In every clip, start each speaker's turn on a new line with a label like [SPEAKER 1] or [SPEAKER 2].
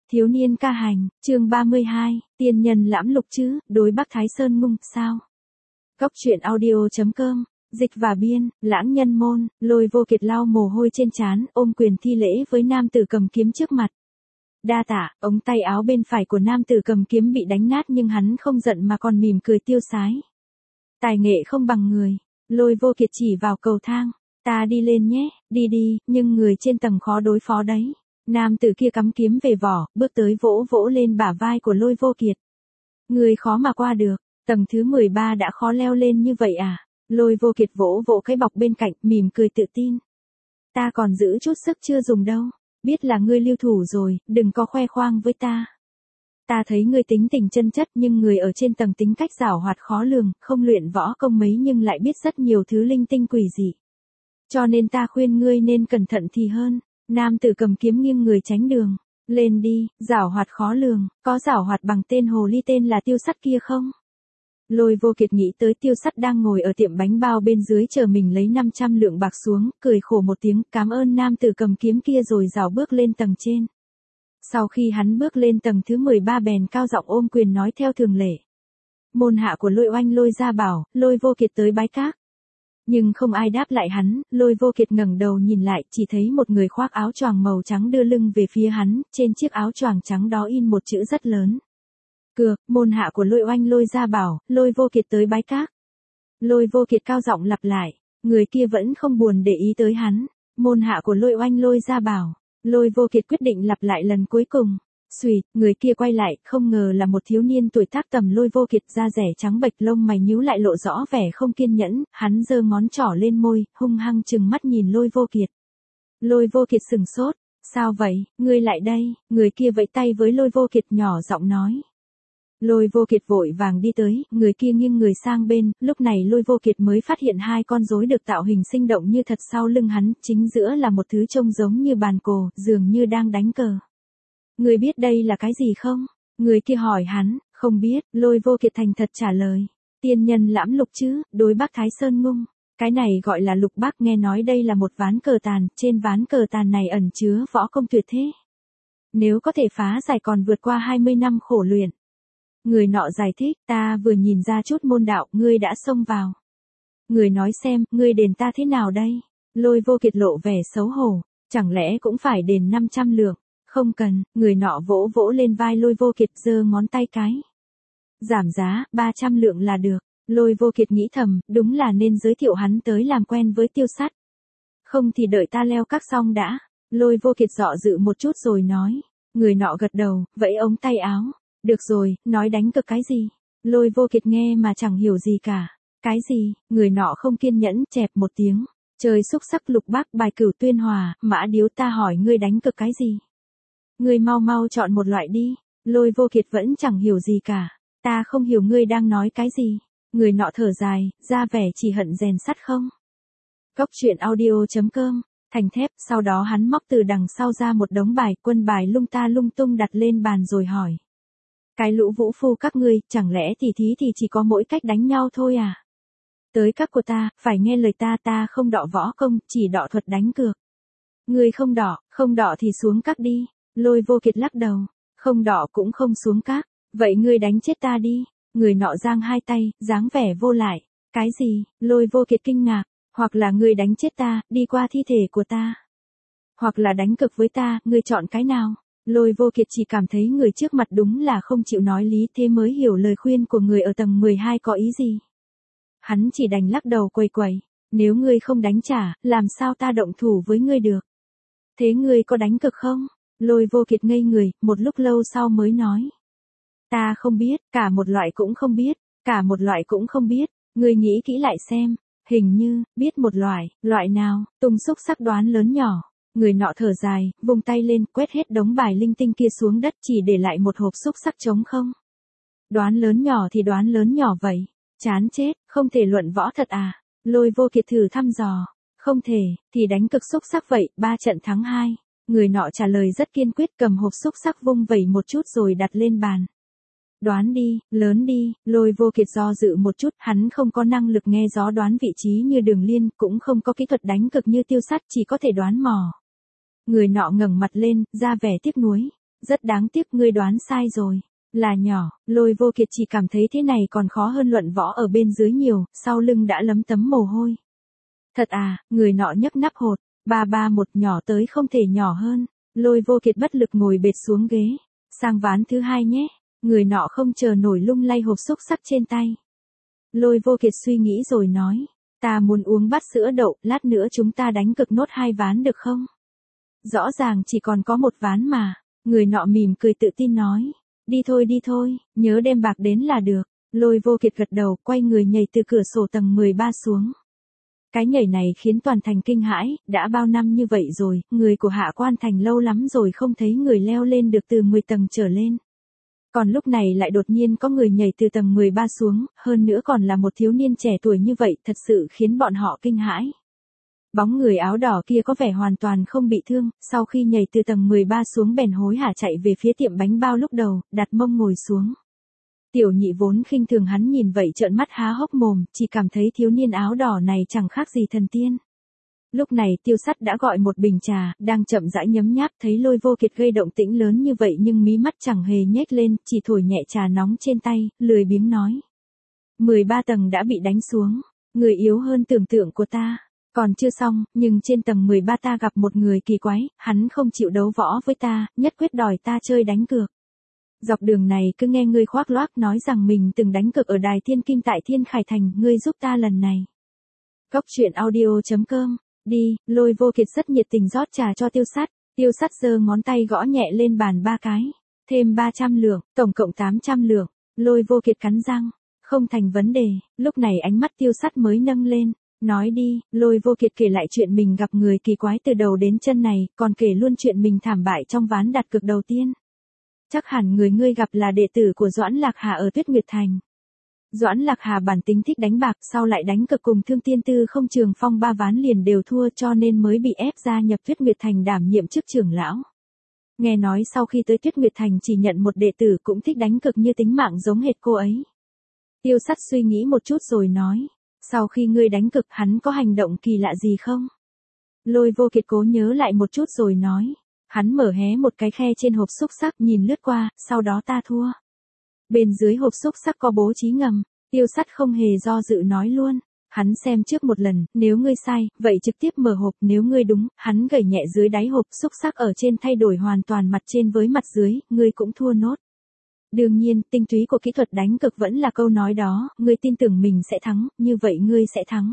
[SPEAKER 1] Thiếu niên ca hành, chương 32, tiên nhân lãm lục chứ, đối Bắc Thái Sơn Ngung, sao? Góc truyện audio.com, dịch và biên, lãng nhân môn, Lôi Vô Kiệt lau mồ hôi trên trán, ôm quyền thi lễ với nam tử cầm kiếm trước mặt. Đa tạ, ống tay áo bên phải của nam tử cầm kiếm bị đánh nát nhưng hắn không giận mà còn mỉm cười tiêu sái. Tài nghệ không bằng người, Lôi Vô Kiệt chỉ vào cầu thang, ta đi lên nhé, đi đi, nhưng người trên tầng khó đối phó đấy. Nam tử kia cắm kiếm về vỏ, bước tới vỗ vỗ lên bả vai của Lôi Vô Kiệt. Người khó mà qua được, tầng thứ 13 đã khó leo lên như vậy à? Lôi Vô Kiệt vỗ vỗ cái bọc bên cạnh, mỉm cười tự tin. Ta còn giữ chút sức chưa dùng đâu, biết là ngươi lưu thủ rồi, đừng có khoe khoang với ta. Ta thấy ngươi tính tình chân chất nhưng người ở trên tầng tính cách giảo hoạt khó lường, không luyện võ công mấy nhưng lại biết rất nhiều thứ linh tinh quỷ dị. Cho nên ta khuyên ngươi nên cẩn thận thì hơn. Nam tử cầm kiếm nghiêng người tránh đường. Lên đi, giảo hoạt khó lường, có giảo hoạt bằng tên hồ ly tên là Tiêu Sắt kia không? Lôi Vô Kiệt nghĩ tới Tiêu Sắt đang ngồi ở tiệm bánh bao bên dưới chờ mình lấy 500 lượng bạc xuống, cười khổ một tiếng, cảm ơn nam tử cầm kiếm kia rồi rảo bước lên tầng trên. Sau khi hắn bước lên tầng thứ 13 bèn cao giọng ôm quyền nói theo thường lệ. Môn hạ của Lôi Oanh Lôi ra bảo, Lôi Vô Kiệt tới bái các. Nhưng không ai đáp lại hắn, Lôi Vô Kiệt ngẩng đầu nhìn lại, chỉ thấy một người khoác áo choàng màu trắng đưa lưng về phía hắn, trên chiếc áo choàng trắng đó in một chữ rất lớn. Cược, môn hạ của Lôi Oanh Lôi ra bảo, Lôi Vô Kiệt tới bái các. Lôi Vô Kiệt cao giọng lặp lại, người kia vẫn không buồn để ý tới hắn, môn hạ của Lôi Oanh Lôi ra bảo. Lôi Vô Kiệt quyết định lặp lại lần cuối cùng. Xùi, người kia quay lại, không ngờ là một thiếu niên tuổi tác tầm Lôi Vô Kiệt, da rẻ trắng bệch, lông mày nhíu lại lộ rõ vẻ không kiên nhẫn, hắn giơ ngón trỏ lên môi, hung hăng trừng mắt nhìn Lôi Vô Kiệt. Lôi Vô Kiệt sừng sốt, sao vậy, ngươi lại đây, người kia vẫy tay với Lôi Vô Kiệt nhỏ giọng nói. Lôi Vô Kiệt vội vàng đi tới, người kia nghiêng người sang bên, lúc này Lôi Vô Kiệt mới phát hiện hai con rối được tạo hình sinh động như thật sau lưng hắn, chính giữa là một thứ trông giống như bàn cờ, dường như đang đánh cờ. Người biết đây là cái gì không? Người kia hỏi hắn, không biết, Lôi Vô Kiệt thành thật trả lời. Tiên nhân lãm lục chứ, đối Bắc Thái Sơn Ngung. Cái này gọi là lục bắc, nghe nói đây là một ván cờ tàn, trên ván cờ tàn này ẩn chứa võ công tuyệt thế. Nếu có thể phá giải còn vượt qua 20 năm khổ luyện. Người nọ giải thích, ta vừa nhìn ra chút môn đạo, ngươi đã xông vào. Người nói xem, ngươi đền ta thế nào đây? Lôi Vô Kiệt lộ vẻ xấu hổ, chẳng lẽ cũng phải đền 500 lượng? Không cần, người nọ vỗ vỗ lên vai Lôi Vô Kiệt giơ ngón tay cái. Giảm giá, 300 lượng là được. Lôi Vô Kiệt nghĩ thầm, đúng là nên giới thiệu hắn tới làm quen với Tiêu Sắt. Không thì đợi ta leo các xong đã. Lôi Vô Kiệt dọ dự một chút rồi nói. Người nọ gật đầu, vẫy ống tay áo. Được rồi, nói đánh cược cái gì? Lôi Vô Kiệt nghe mà chẳng hiểu gì cả. Cái gì? Người nọ không kiên nhẫn, chẹp một tiếng. Trời xúc sắc lục bác bài cửu tuyên hòa, mã điếu ta hỏi ngươi đánh cược cái gì? Ngươi mau mau chọn một loại đi. Lôi Vô Kiệt vẫn chẳng hiểu gì cả. Ta không hiểu ngươi đang nói cái gì. Người nọ thở dài, ra vẻ chỉ hận rèn sắt không. Góc truyện audio.com, thành thép, sau đó hắn móc từ đằng sau ra một đống bài, quân bài lung ta lung tung đặt lên bàn rồi hỏi. Cái lũ vũ phu các ngươi, chẳng lẽ tỉ thí thì chỉ có mỗi cách đánh nhau thôi à? Tới các của ta, phải nghe lời ta không đọ võ công, chỉ đọ thuật đánh cược. Ngươi không đọ thì xuống các đi. Lôi Vô Kiệt lắc đầu, không đọ cũng không xuống các, vậy ngươi đánh chết ta đi. Người nọ giang hai tay, dáng vẻ vô lại. Cái gì? Lôi Vô Kiệt kinh ngạc, hoặc là ngươi đánh chết ta, đi qua thi thể của ta. Hoặc là đánh cược với ta, ngươi chọn cái nào? Lôi Vô Kiệt chỉ cảm thấy người trước mặt đúng là không chịu nói lý, thế mới hiểu lời khuyên của người ở tầng 12 có ý gì. Hắn chỉ đành lắc đầu quầy quầy, nếu ngươi không đánh trả, làm sao ta động thủ với ngươi được? Thế ngươi có đánh cược không? Lôi Vô Kiệt ngây người, một lúc lâu sau mới nói. Ta không biết, cả một loại cũng không biết, cả một loại cũng không biết, ngươi nghĩ kỹ lại xem, hình như, biết một loại nào, tung xúc sắc đoán lớn nhỏ. Người nọ thở dài, vung tay lên, quét hết đống bài linh tinh kia xuống đất, chỉ để lại một hộp xúc sắc trống không. Đoán lớn nhỏ thì đoán lớn nhỏ vậy, chán chết, không thể luận võ thật à? Lôi Vô Kiệt thử thăm dò, không thể, thì đánh cực xúc sắc vậy, 3 trận thắng 2. Người nọ trả lời rất kiên quyết, cầm hộp xúc sắc vung vẩy một chút rồi đặt lên bàn. Đoán đi, lớn đi, Lôi Vô Kiệt do dự một chút, hắn không có năng lực nghe gió đoán vị trí như Đường Liên, cũng không có kỹ thuật đánh cực như Tiêu Sắt, chỉ có thể đoán mò. Người nọ ngẩng mặt lên, ra vẻ tiếc nuối. Rất đáng tiếc ngươi đoán sai rồi. Là nhỏ, Lôi Vô Kiệt chỉ cảm thấy thế này còn khó hơn luận võ ở bên dưới nhiều, sau lưng đã lấm tấm mồ hôi. Thật à, người nọ nhấc nắp hột, ba một nhỏ tới không thể nhỏ hơn. Lôi Vô Kiệt bất lực ngồi bệt xuống ghế. Sang ván thứ 2 nhé. Người nọ không chờ nổi lung lay hộp xúc xắc trên tay. Lôi Vô Kiệt suy nghĩ rồi nói. Ta muốn uống bát sữa đậu, lát nữa chúng ta đánh cực nốt 2 ván được không? Rõ ràng chỉ còn có 1 ván mà. Người nọ mỉm cười tự tin nói. Đi thôi, nhớ đem bạc đến là được. Lôi Vô Kiệt gật đầu, quay người nhảy từ cửa sổ tầng 13 xuống. Cái nhảy này khiến toàn thành kinh hãi, đã bao năm như vậy rồi, người của Hạ Quan Thành lâu lắm rồi không thấy người leo lên được từ 10 tầng trở lên. Còn lúc này lại đột nhiên có người nhảy từ tầng 13 xuống, hơn nữa còn là một thiếu niên trẻ tuổi như vậy, thật sự khiến bọn họ kinh hãi. Bóng người áo đỏ kia có vẻ hoàn toàn không bị thương, sau khi nhảy từ tầng 13 xuống bèn hối hả chạy về phía tiệm bánh bao lúc đầu, đặt mông ngồi xuống. Tiểu Nhị vốn khinh thường hắn nhìn vậy trợn mắt há hốc mồm, chỉ cảm thấy thiếu niên áo đỏ này chẳng khác gì thần tiên. Lúc này Tiêu Sắt đã gọi một bình trà, đang chậm rãi nhấm nháp, thấy Lôi Vô Kiệt gây động tĩnh lớn như vậy nhưng mí mắt chẳng hề nhếch lên, chỉ thổi nhẹ trà nóng trên tay, lười biếng nói. 13 tầng đã bị đánh xuống, người yếu hơn tưởng tượng của ta. Còn chưa xong, nhưng trên tầng 13 ta gặp một người kỳ quái, hắn không chịu đấu võ với ta, nhất quyết đòi ta chơi đánh cược. Dọc đường này cứ nghe ngươi khoác loác nói rằng mình từng đánh cược ở đài Thiên Kim tại Thiên Khải Thành, ngươi giúp ta lần này. Cốc truyện audio.com, đi, Lôi Vô Kiệt rất nhiệt tình rót trà cho Tiêu Sắt. Tiêu Sắt giơ ngón tay gõ nhẹ lên bàn 3 cái, thêm 300 lượng, tổng cộng 800 lượng. Lôi Vô Kiệt cắn răng, không thành vấn đề, lúc này ánh mắt Tiêu Sắt mới nâng lên. Nói đi, Lôi Vô Kiệt kể lại chuyện mình gặp người kỳ quái từ đầu đến chân này, còn kể luôn chuyện mình thảm bại trong ván đặt cược đầu tiên. Chắc hẳn người ngươi gặp là đệ tử của Doãn Lạc Hà ở Tuyết Nguyệt Thành. Doãn Lạc Hà bản tính thích đánh bạc, sau lại đánh cược cùng Thương Tiên Tư Không Trường Phong 3 ván liền đều thua cho nên mới bị ép gia nhập Tuyết Nguyệt Thành đảm nhiệm chức trưởng lão. Nghe nói sau khi tới Tuyết Nguyệt Thành chỉ nhận một đệ tử cũng thích đánh cược như tính mạng giống hệt cô ấy. Tiêu Sắt suy nghĩ một chút rồi nói. Sau khi ngươi đánh cược hắn có hành động kỳ lạ gì không? Lôi Vô Kiệt cố nhớ lại một chút rồi nói. Hắn mở hé một cái khe trên hộp xúc xắc nhìn lướt qua, sau đó ta thua. Bên dưới hộp xúc xắc có bố trí ngầm, Tiêu Sắt không hề do dự nói luôn. Hắn xem trước một lần, nếu ngươi sai, vậy trực tiếp mở hộp, nếu ngươi đúng, hắn gẩy nhẹ dưới đáy hộp xúc xắc ở trên thay đổi hoàn toàn mặt trên với mặt dưới, ngươi cũng thua nốt. Đương nhiên, tinh túy của kỹ thuật đánh cược vẫn là câu nói đó, ngươi tin tưởng mình sẽ thắng, như vậy ngươi sẽ thắng.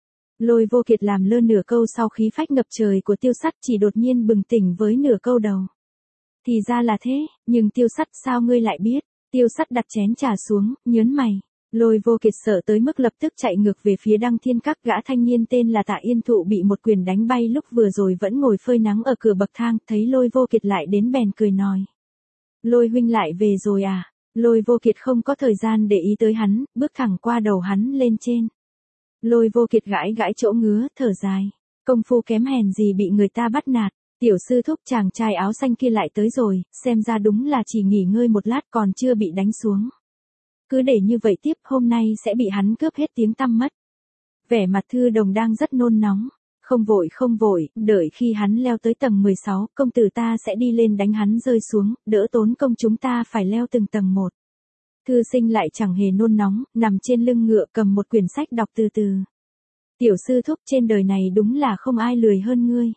[SPEAKER 1] Lôi Vô Kiệt làm lơ nửa câu sau khí phách ngập trời của Tiêu Sắt chỉ đột nhiên bừng tỉnh với nửa câu đầu. Thì ra là thế, nhưng Tiêu Sắt sao ngươi lại biết? Tiêu Sắt đặt chén trà xuống, nhớn mày. Lôi Vô Kiệt sợ tới mức lập tức chạy ngược về phía Đăng Thiên Các, gã thanh niên tên là Tạ Yên Thụ bị một quyền đánh bay lúc vừa rồi vẫn ngồi phơi nắng ở cửa bậc thang, thấy Lôi Vô Kiệt lại đến bèn cười nói. Lôi huynh lại về rồi à? Lôi Vô Kiệt không có thời gian để ý tới hắn, bước thẳng qua đầu hắn lên trên. Lôi Vô Kiệt gãi gãi chỗ ngứa, thở dài. Công phu kém hèn gì bị người ta bắt nạt. Tiểu sư thúc chàng trai áo xanh kia lại tới rồi, xem ra đúng là chỉ nghỉ ngơi một lát còn chưa bị đánh xuống. Cứ để như vậy tiếp hôm nay sẽ bị hắn cướp hết tiếng tăm mất. Vẻ mặt Thư Đồng đang rất nôn nóng. Không vội, đợi khi hắn leo tới tầng 16, công tử ta sẽ đi lên đánh hắn rơi xuống, đỡ tốn công chúng ta phải leo từng tầng một. Thư Sinh lại chẳng hề nôn nóng, nằm trên lưng ngựa cầm một quyển sách đọc từ từ. Tiểu sư thúc trên đời này đúng là không ai lười hơn ngươi.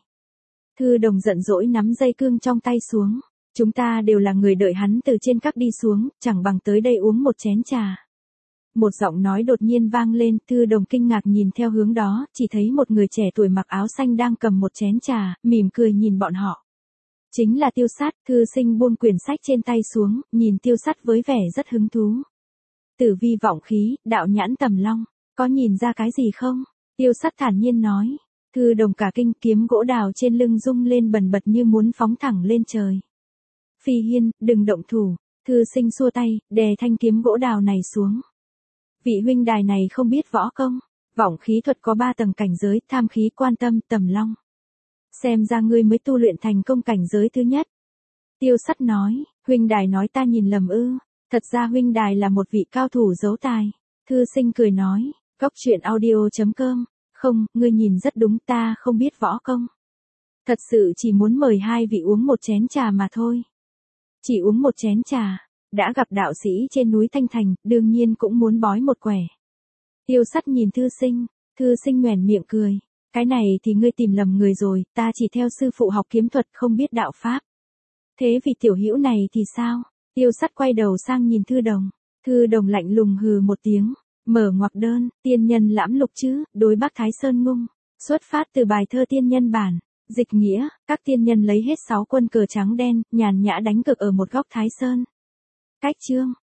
[SPEAKER 1] Thư Đồng giận dỗi nắm dây cương trong tay xuống. Chúng ta đều là người đợi hắn từ trên các đi xuống, chẳng bằng tới đây uống một chén trà. Một giọng nói đột nhiên vang lên, Thư Đồng kinh ngạc nhìn theo hướng đó, chỉ thấy một người trẻ tuổi mặc áo xanh đang cầm một chén trà, mỉm cười nhìn bọn họ. Chính là Tiêu Sắt. Thư Sinh buông quyển sách trên tay xuống, nhìn Tiêu Sắt với vẻ rất hứng thú. Tử vi vọng khí, đạo nhãn tầm long, có nhìn ra cái gì không? Tiêu Sắt thản nhiên nói. Thư Đồng cả kinh, kiếm gỗ đào trên lưng rung lên bần bật như muốn phóng thẳng lên trời. Phi Hiên, đừng động thủ. Thư Sinh xua tay, đè thanh kiếm gỗ đào này xuống. Vị huynh đài này không biết võ công. Vọng khí thuật có 3 tầng cảnh giới, tham khí, quan tâm, tầm long. Xem ra ngươi mới tu luyện thành công cảnh giới thứ nhất. Tiêu Sắt nói, huynh đài nói ta nhìn lầm ư? Thật ra huynh đài là một vị cao thủ giấu tài. Thư Sinh cười nói, cốc truyện audio.com, không, ngươi nhìn rất đúng, ta không biết võ công. Thật sự chỉ muốn mời hai vị uống một chén trà mà thôi. chỉ uống một chén trà, đã gặp đạo sĩ trên núi Thanh Thành, đương nhiên cũng muốn bói một quẻ. Tiêu Sắt nhìn thư sinh nhoẻn miệng cười. Cái này thì ngươi tìm lầm người rồi, ta chỉ theo sư phụ học kiếm thuật không biết đạo pháp. Thế vì tiểu hữu này thì sao? Tiêu Sắt quay đầu sang nhìn Thư Đồng lạnh lùng hừ một tiếng, mở ngoặc đơn, tiên nhân lãm lục chứ, đối Bắc Thái Sơn Ngung. Xuất phát từ bài thơ tiên nhân bản, dịch nghĩa, các tiên nhân lấy hết 6 quân cờ trắng đen, nhàn nhã đánh cực ở một góc Thái Sơn. Cách chương.